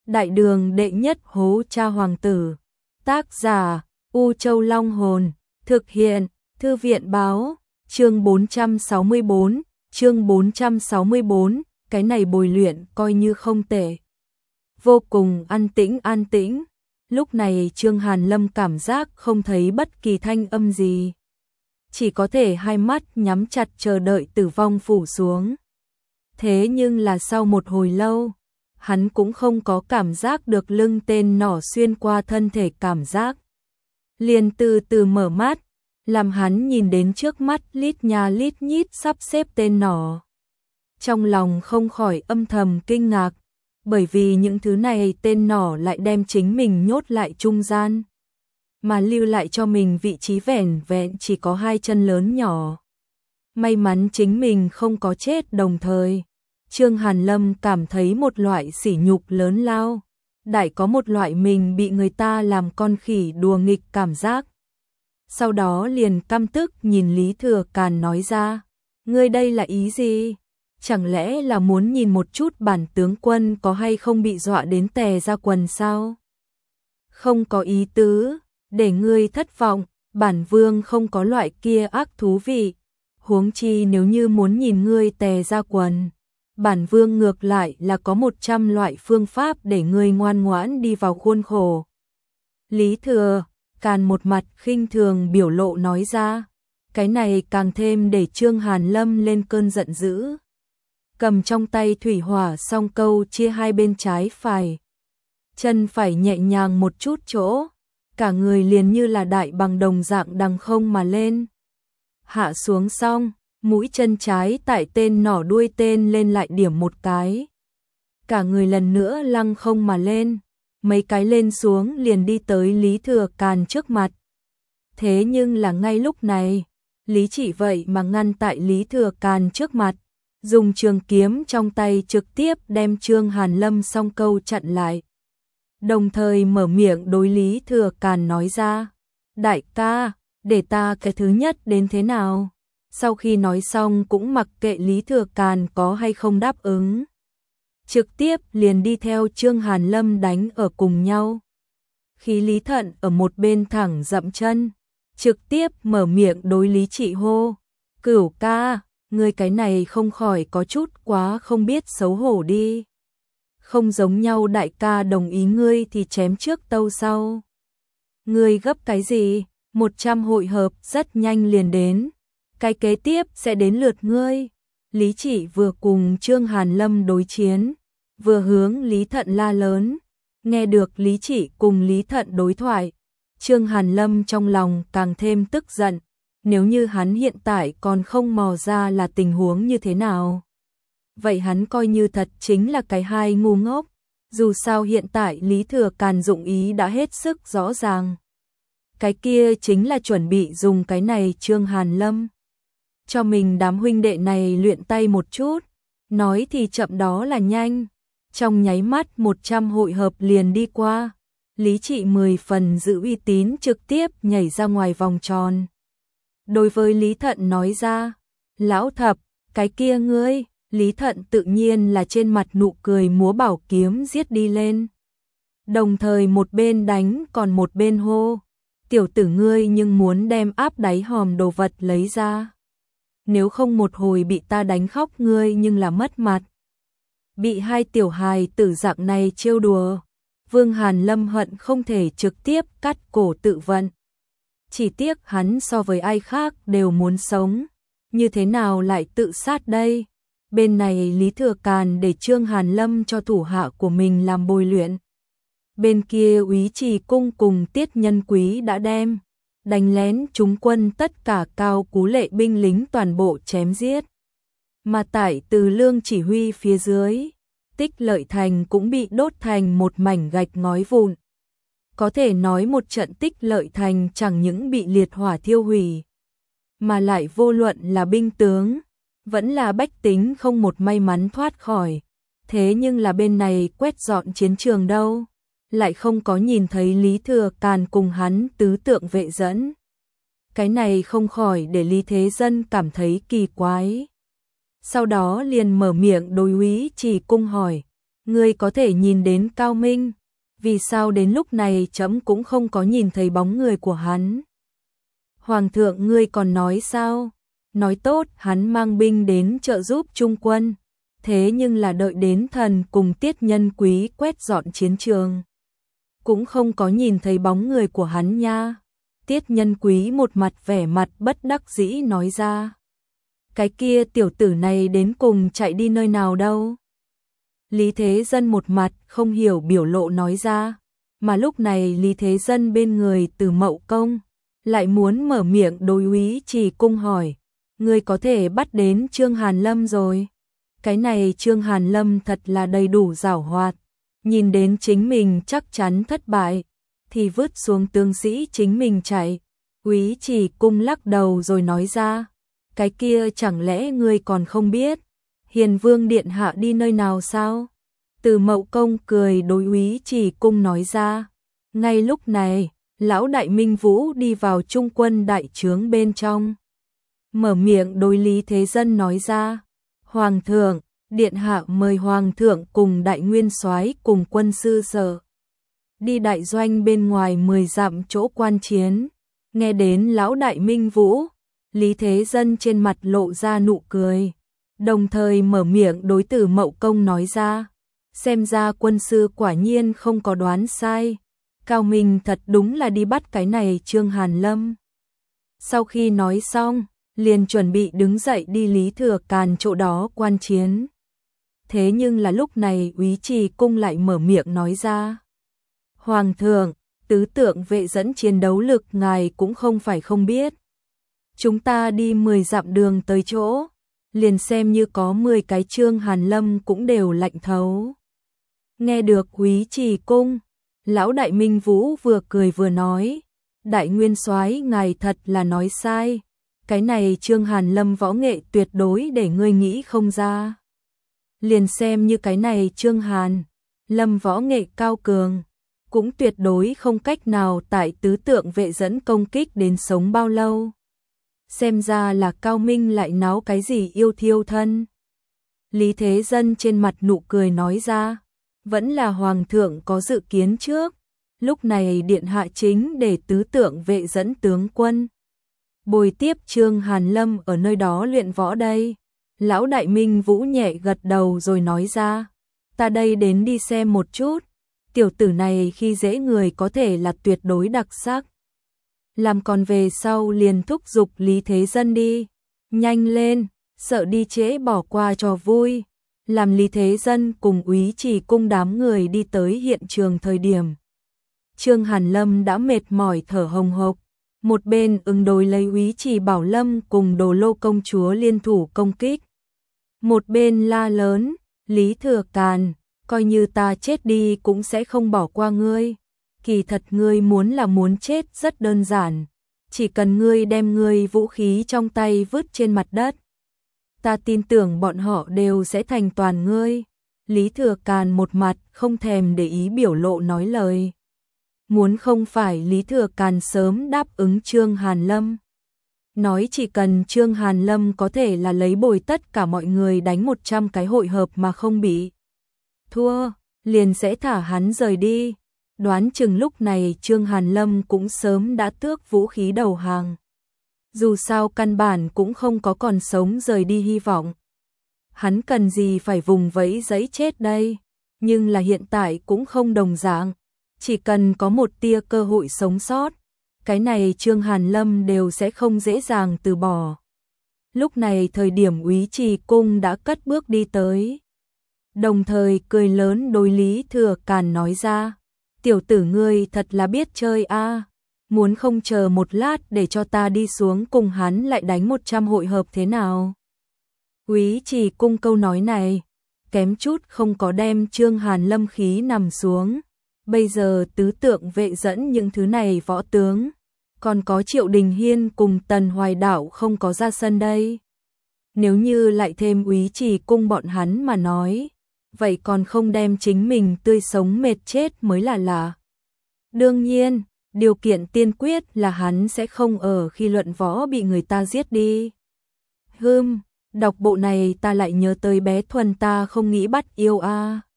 Đại đường đệ nhất hố cha hoàng tử. Tác giả U Châu Long Hồn. Thực hiện Thư viện Báo. Chương 464. Chương 464. Cái này bồi luyện coi như không tệ. Vô cùng an tĩnh. Lúc này Trương Hàn Lâm cảm giác không thấy bất kỳ thanh âm gì. Chỉ có thể hai mắt nhắm chặt chờ đợi tử vong phủ xuống. Thế nhưng là sau một hồi lâu, hắn cũng không có cảm giác được lưng tên nỏ xuyên qua thân thể cảm giác. Liền từ từ mở mắt, làm hắn nhìn đến trước mắt lít nha lít nhít sắp xếp tên nỏ. Trong lòng không khỏi âm thầm kinh ngạc, bởi vì những thứ này tên nỏ lại đem chính mình nhốt lại trung gian, mà lưu lại cho mình vị trí vẻn vẹn chỉ có hai chân lớn nhỏ. May mắn chính mình không có chết đồng thời. Trương Hàn Lâm cảm thấy một loại sỉ nhục lớn lao, đại có một loại mình bị người ta làm con khỉ đùa nghịch cảm giác. Sau đó liền căm tức nhìn Lý Thừa Càn nói ra, ngươi đây là ý gì? Chẳng lẽ là muốn nhìn một chút bản tướng quân có hay không bị dọa đến tè ra quần sao? Không có ý tứ, để ngươi thất vọng, bản vương không có loại kia ác thú vị. Huống chi nếu như muốn nhìn ngươi tè ra quần, bản vương ngược lại là có 100 loại phương pháp để ngươi ngoan ngoãn đi vào khuôn khổ. Lý Thừa Càn một mặt khinh thường biểu lộ nói ra, cái này càng thêm để Trương Hàn Lâm lên cơn giận dữ. Cầm trong tay thủy hỏa song câu chia hai bên trái phải. Chân phải nhẹ nhàng một chút chỗ, cả người liền như là đại bằng đồng dạng đằng không mà lên. Hạ xuống xong, mũi chân trái tại tên nỏ đuôi tên lên lại điểm một cái. Cả người lần nữa lăng không mà lên, mấy cái lên xuống liền đi tới Lý Thừa Càn trước mặt. Thế nhưng là ngay lúc này, Lý Chỉ vậy mà ngăn tại Lý Thừa Càn trước mặt, dùng trường kiếm trong tay trực tiếp đem Trương Hàn Lâm song câu chặn lại. Đồng thời mở miệng đối Lý Thừa Càn nói ra, đại ca, để ta cái thứ nhất đến thế nào? Sau khi nói xong cũng mặc kệ Lý Thừa Càn có hay không đáp ứng. Trực tiếp liền đi theo Trương Hàn Lâm đánh ở cùng nhau. Khi Lý Thận ở một bên thẳng dậm chân, trực tiếp mở miệng đối Lý Trị hô, Cửu ca, ngươi cái này không khỏi có chút quá không biết xấu hổ đi. Không giống nhau, đại ca đồng ý ngươi thì chém trước tâu sau. Ngươi gấp cái gì? 100 hội hợp rất nhanh liền đến. Cái kế tiếp sẽ đến lượt ngươi. Lý Chỉ vừa cùng Trương Hàn Lâm đối chiến, vừa hướng Lý Thận la lớn. Nghe được Lý Chỉ cùng Lý Thận đối thoại, Trương Hàn Lâm trong lòng càng thêm tức giận. Nếu như hắn hiện tại còn không mò ra là tình huống như thế nào, vậy hắn coi như thật chính là cái hai ngu ngốc. Dù sao hiện tại Lý Thừa Càn dụng ý đã hết sức rõ ràng. Cái kia chính là chuẩn bị dùng cái này Trương Hàn Lâm cho mình đám huynh đệ này luyện tay một chút. Nói thì chậm đó là nhanh. Trong nháy mắt 100 hội hợp liền đi qua. Lý Trị 10 phần giữ uy tín trực tiếp nhảy ra ngoài vòng tròn. Đối với Lý Thận nói ra, lão thập, cái kia ngươi. Lý Thận tự nhiên là trên mặt nụ cười múa bảo kiếm giết đi lên. Đồng thời một bên đánh còn một bên hô, tiểu tử ngươi nhưng muốn đem áp đáy hòm đồ vật lấy ra. Nếu không một hồi bị ta đánh khóc ngươi nhưng là mất mặt. Bị hai tiểu hài tử dạng này trêu đùa, Vương Hàn Lâm hận không thể trực tiếp cắt cổ tự vận. Chỉ tiếc hắn so với ai khác đều muốn sống, như thế nào lại tự sát đây? Bên này Lý Thừa Càn để Trương Hàn Lâm cho thủ hạ của mình làm bồi luyện. Bên kia Úy Trì Cung cùng Tiết Nhân Quý đã đem đánh lén chúng quân tất cả Cao Cú Lệ binh lính toàn bộ chém giết. Mà tại Từ Lương chỉ huy phía dưới, Tích Lợi Thành cũng bị đốt thành một mảnh gạch ngói vụn. Có thể nói một trận Tích Lợi Thành chẳng những bị liệt hỏa thiêu hủy, mà lại vô luận là binh tướng, vẫn là bách tính không một may mắn thoát khỏi. Thế nhưng là bên này quét dọn chiến trường đâu, lại không có nhìn thấy Lý Thừa Càn cùng hắn tứ tượng vệ dẫn. Cái này không khỏi để Lý Thế Dân cảm thấy kỳ quái. Sau đó liền mở miệng đối Úy Trì Cung hỏi, ngươi có thể nhìn đến Cao Minh, vì sao đến lúc này trẫm cũng không có nhìn thấy bóng người của hắn? Hoàng thượng ngươi còn nói sao? Nói tốt hắn mang binh đến trợ giúp Trung quân, thế nhưng là đợi đến thần cùng Tiết Nhân Quý quét dọn chiến trường, cũng không có nhìn thấy bóng người của hắn nha. Tiết Nhân Quý một mặt vẻ mặt bất đắc dĩ nói ra. Cái kia tiểu tử này đến cùng chạy đi nơi nào đâu? Lý Thế Dân một mặt không hiểu biểu lộ nói ra, mà lúc này Lý Thế Dân bên người Từ Mậu Công lại muốn mở miệng đối Úy Trì Cung hỏi, ngươi có thể bắt đến Trương Hàn Lâm rồi. Cái này Trương Hàn Lâm thật là đầy đủ giảo hoạt, nhìn đến chính mình chắc chắn thất bại, thì vứt xuống tướng sĩ chính mình chạy. Úy Trì Cung lắc đầu rồi nói ra, cái kia chẳng lẽ ngươi còn không biết, Hiền Vương Điện Hạ đi nơi nào sao? Từ Mậu Công cười đối Úy Trì Cung nói ra, ngay lúc này, lão đại Minh Vũ đi vào trung quân đại trướng bên trong. Mở miệng đối Lý Thế Dân nói ra, Hoàng thượng, Điện Hạ mời Hoàng thượng cùng đại nguyên soái cùng quân sư sở đi đại doanh bên ngoài 10 dặm chỗ quan chiến. Nghe đến lão đại Minh Vũ, Lý Thế Dân trên mặt lộ ra nụ cười, đồng thời mở miệng đối Từ Mậu Công nói ra, xem ra quân sư quả nhiên không có đoán sai, Cao Minh thật đúng là đi bắt cái này Trương Hàn Lâm. Sau khi nói xong, liền chuẩn bị đứng dậy đi Lý Thừa Càn chỗ đó quan chiến. Thế nhưng là lúc này Úy Trì Cung lại mở miệng nói ra, Hoàng thượng, tứ tượng vệ dẫn chiến đấu lực ngài cũng không phải không biết. Chúng ta đi 10 dặm đường tới chỗ, liền xem như có 10 cái Trương Hàn Lâm cũng đều lạnh thấu. Nghe được Úy Trì Cung, lão đại Minh Vũ vừa cười vừa nói, đại nguyên soái ngài thật là nói sai, cái này Trương Hàn Lâm võ nghệ tuyệt đối để ngươi nghĩ không ra. Liền xem như cái này Trương Hàn Lâm võ nghệ cao cường, cũng tuyệt đối không cách nào tại tứ tượng vệ dẫn công kích đến sống bao lâu. Xem ra là Cao Minh lại náo cái gì yêu thiêu thân. Lý Thế Dân trên mặt nụ cười nói ra, vẫn là Hoàng thượng có dự kiến trước, lúc này Điện Hạ chính để tứ tượng vệ dẫn tướng quân bồi tiếp Trương Hàn Lâm ở nơi đó luyện võ đây. Lão đại Minh Vũ nhẹ gật đầu rồi nói ra, ta đây đến đi xem một chút, tiểu tử này khi dễ người có thể là tuyệt đối đặc sắc. Làm còn về sau liền thúc giục Lý Thế Dân đi, nhanh lên, sợ đi trễ bỏ qua trò vui. Làm Lý Thế Dân cùng Úy Trì Cung đám người đi tới hiện trường thời điểm, Trương Hàn Lâm đã mệt mỏi thở hồng hộc, một bên ứng đối lấy Úy Trì Bảo Lâm cùng Đồ Lô công chúa liên thủ công kích. Một bên la lớn, Lý Thừa Càn, coi như ta chết đi cũng sẽ không bỏ qua ngươi. Kỳ thật ngươi muốn chết rất đơn giản, chỉ cần ngươi đem ngươi vũ khí trong tay vứt trên mặt đất, ta tin tưởng bọn họ đều sẽ thành toàn ngươi. Lý Thừa Càn một mặt không thèm để ý biểu lộ nói lời. Muốn không phải Lý Thừa Càn sớm đáp ứng Trương Hàn Lâm, nói chỉ cần Trương Hàn Lâm có thể là lấy bồi tất cả mọi người đánh 100 cái hội hợp mà không bị thua, liền sẽ thả hắn rời đi. Đoán chừng lúc này Trương Hàn Lâm cũng sớm đã tước vũ khí đầu hàng. Dù sao căn bản cũng không có còn sống rời đi hy vọng. Hắn cần gì phải vùng vẫy giấy chết đây, nhưng là hiện tại cũng không đồng dạng, chỉ cần có một tia cơ hội sống sót, cái này Trương Hàn Lâm đều sẽ không dễ dàng từ bỏ. Lúc này thời điểm Úy Trì Cung đã cất bước đi tới, đồng thời cười lớn đối Lý Thừa Càn nói ra, tiểu tử ngươi thật là biết chơi a, muốn không chờ một lát để cho ta đi xuống cùng hắn lại đánh 100 hội hợp thế nào? Úy Trì Cung câu nói này, kém chút không có đem Trương Hàn Lâm khí nằm xuống. Bây giờ tứ tượng vệ dẫn những thứ này võ tướng, còn có Triệu Đình Hiên cùng Tần Hoài Đạo không có ra sân đây. Nếu như lại thêm Úy Trì Cung bọn hắn mà nói, vậy còn không đem chính mình tươi sống mệt chết mới là lạ. Đương nhiên, điều kiện tiên quyết là hắn sẽ không ở khi luận võ bị người ta giết đi. Đọc bộ này ta lại nhớ tới bé Thuần ta không nghĩ bắt yêu a.